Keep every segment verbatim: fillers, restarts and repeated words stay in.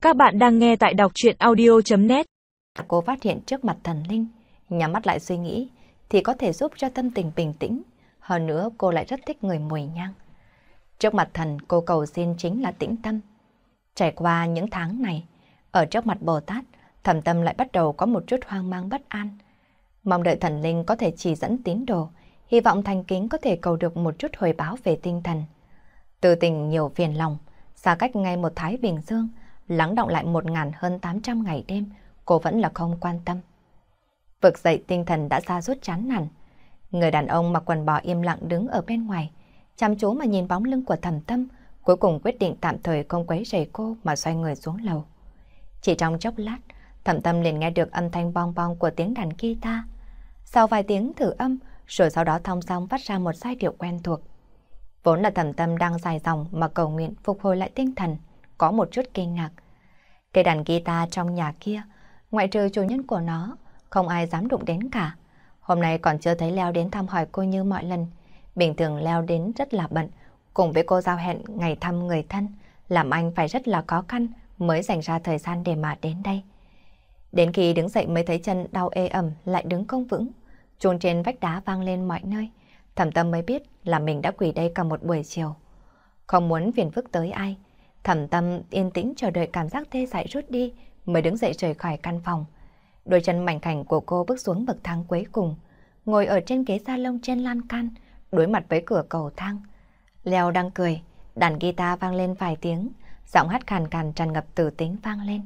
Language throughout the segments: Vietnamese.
Các bạn đang nghe tại đọc truyện audio chấm net. Cô phát hiện trước mặt thần linh, nhắm mắt lại suy nghĩ thì có thể giúp cho tâm tình bình tĩnh. Hơn nữa cô lại rất thích người mùi nhang. Trước mặt thần cô cầu xin chính là tĩnh tâm. Trải qua những tháng này, ở trước mặt Bồ Tát, Thẩm Tâm lại bắt đầu có một chút hoang mang bất an. Mong đợi thần linh có thể chỉ dẫn tín đồ, hy vọng thành kính có thể cầu được một chút hồi báo về tinh thần. Từ tình nhiều phiền lòng, xa cách ngay một Thái Bình Dương, lắng động lại một ngàn hơn tám trăm ngày đêm, cô vẫn là không quan tâm. Vực dậy tinh thần đã ra rút chán nản. Người đàn ông mặc quần bò im lặng đứng ở bên ngoài, chăm chú mà nhìn bóng lưng của Thẩm Tâm, cuối cùng quyết định tạm thời không quấy rầy cô mà xoay người xuống lầu. Chỉ trong chốc lát, Thẩm Tâm liền nghe được âm thanh bong bong của tiếng đàn guitar. Sau vài tiếng thử âm, rồi sau đó thong dong phát ra một giai điệu quen thuộc. Vốn là Thẩm Tâm đang dài dòng mà cầu nguyện phục hồi lại tinh thần, có một chút kinh ngạc. Cây đàn guitar trong nhà kia, ngoại trừ chủ nhân của nó, không ai dám đụng đến cả. Hôm nay còn chưa thấy Leo đến thăm hỏi cô như mọi lần. Bình thường Leo đến rất là bận, cùng với cô giao hẹn ngày thăm người thân, làm anh phải rất là khó khăn mới dành ra thời gian để mà đến đây. Đến khi đứng dậy mới thấy chân đau ê ẩm lại đứng không vững, chuông trên vách đá vang lên mọi nơi. Thẩm Tâm mới biết là mình đã quỳ đây cả một buổi chiều. Không muốn phiền phức tới ai, Thẩm Tâm yên tĩnh chờ đợi cảm giác tê dại rút đi mới đứng dậy rời khỏi căn phòng. Đôi chân mảnh khảnh của cô bước xuống bậc thang cuối cùng, ngồi ở trên ghế salon trên lan can, đối mặt với cửa cầu thang. Leo đang cười, đàn guitar vang lên vài tiếng, giọng hát khàn khàn tràn ngập từ tính vang lên.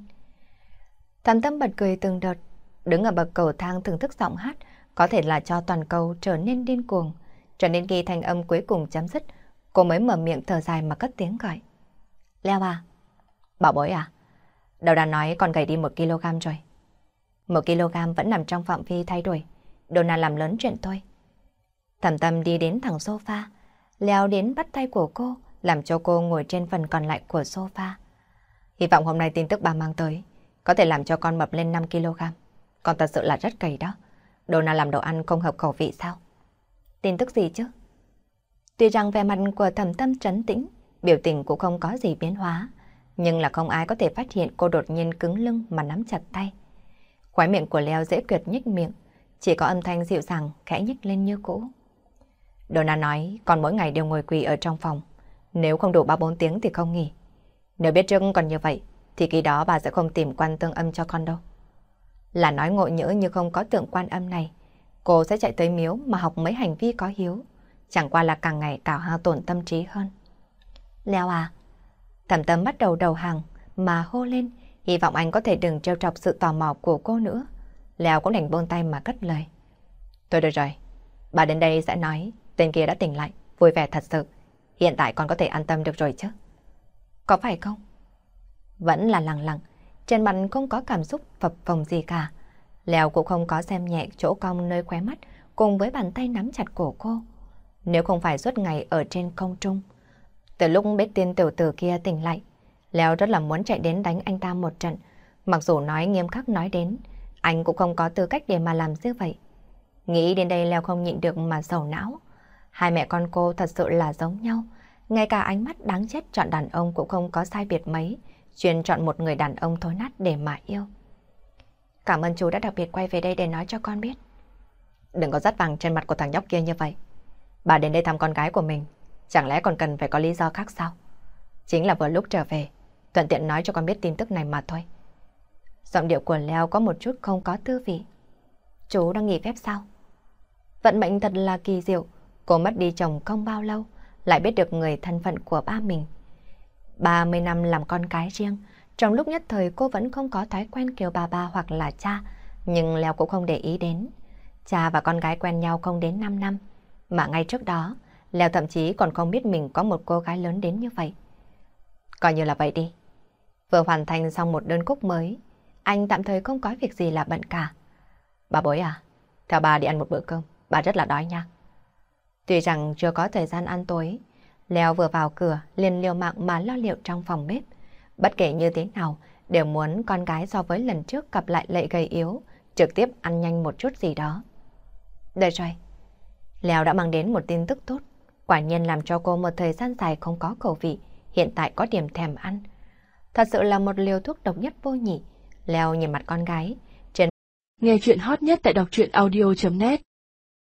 Thẩm Tâm bật cười từng đợt, đứng ở bậc cầu thang thưởng thức giọng hát, có thể là cho toàn cầu trở nên điên cuồng. Cho nên khi thanh âm cuối cùng chấm dứt, cô mới mở miệng thở dài mà cất tiếng gọi. Leo à? Bảo bối à? Đầu đàn nói còn gầy đi một kg rồi. Một kg vẫn nằm trong phạm vi thay đổi. Donna làm lớn chuyện thôi. Thẩm Tâm đi đến thẳng sofa, leo đến bắt tay của cô, làm cho cô ngồi trên phần còn lại của sofa. Hy vọng hôm nay tin tức bà mang tới có thể làm cho con mập lên năm kg. Con thật sự là rất gầy đó. Donna làm đồ ăn không hợp khẩu vị sao? Tin tức gì chứ? Tuy rằng vẻ mặt của Thẩm Tâm trấn tĩnh, biểu tình cũng không có gì biến hóa, nhưng là không ai có thể phát hiện cô đột nhiên cứng lưng mà nắm chặt tay. Khóe miệng của Leo dễ quyệt nhếch miệng, chỉ có âm thanh dịu dàng khẽ nhếch lên như cũ. Donna nói con mỗi ngày đều ngồi quỳ ở trong phòng, nếu không đủ ba bốn tiếng thì không nghỉ. Nếu biết trước còn như vậy, thì khi đó bà sẽ không tìm quan tương âm cho con đâu. Là nói ngộ nhỡ như không có tượng quan âm này, cô sẽ chạy tới miếu mà học mấy hành vi có hiếu, chẳng qua là càng ngày càng hao tổn tâm trí hơn. Leo à? Thẩm Tâm bắt đầu đầu hàng mà hô lên, hy vọng anh có thể đừng trêu chọc sự tò mò của cô nữa. Leo cũng đành buông tay mà cất lời. Thôi được rồi, bà đến đây sẽ nói tên kia đã tỉnh lại, vui vẻ thật sự. Hiện tại con có thể an tâm được rồi chứ? Có phải không? Vẫn là lặng lặng, trên mặt không có cảm xúc phập phồng gì cả. Leo cũng không có xem nhẹ chỗ cong nơi khóe mắt cùng với bàn tay nắm chặt cổ cô. Nếu không phải suốt ngày ở trên không trung, từ lúc biết tin tiểu tử kia tỉnh lại, Leo rất là muốn chạy đến đánh anh ta một trận. Mặc dù nói nghiêm khắc nói đến, anh cũng không có tư cách để mà làm như vậy. Nghĩ đến đây Leo không nhịn được mà sầu não. Hai mẹ con cô thật sự là giống nhau. Ngay cả ánh mắt đáng chết chọn đàn ông cũng không có sai biệt mấy, chuyên chọn một người đàn ông thối nát để mà yêu. Cảm ơn chú đã đặc biệt quay về đây để nói cho con biết. Đừng có dắt vàng trên mặt của thằng nhóc kia như vậy. Bà đến đây thăm con gái của mình, chẳng lẽ còn cần phải có lý do khác sao? Chính là vừa lúc trở về, thuận tiện nói cho con biết tin tức này mà thôi. Giọng điệu của Leo có một chút không có tư vị. Chú đang nghỉ phép sao? Vận mệnh thật là kỳ diệu. Cô mất đi chồng không bao lâu, lại biết được người thân phận của ba mình. ba mươi năm làm con cái riêng, trong lúc nhất thời cô vẫn không có thói quen kêu bà ba hoặc là cha, nhưng Leo cũng không để ý đến. Cha và con gái quen nhau không đến năm năm, mà ngay trước đó, Leo thậm chí còn không biết mình có một cô gái lớn đến như vậy. Coi như là vậy đi. Vừa hoàn thành xong một đơn khúc mới, anh tạm thời không có việc gì là bận cả. Bà bối à, theo bà đi ăn một bữa cơm, bà rất là đói nha. Tuy rằng chưa có thời gian ăn tối, Leo vừa vào cửa liền liều mạng mà lo liệu trong phòng bếp. Bất kể như thế nào, đều muốn con gái so với lần trước gặp lại lại gầy yếu, trực tiếp ăn nhanh một chút gì đó. Được rồi. Leo đã mang đến một tin tức tốt, quả nhiên làm cho cô một thời gian dài không có khẩu vị, hiện tại có điểm thèm ăn. Thật sự là một liều thuốc độc nhất vô nhị. Leo nhìn mặt con gái. Nghe chuyện hot nhất tại đọc truyện audio chấm net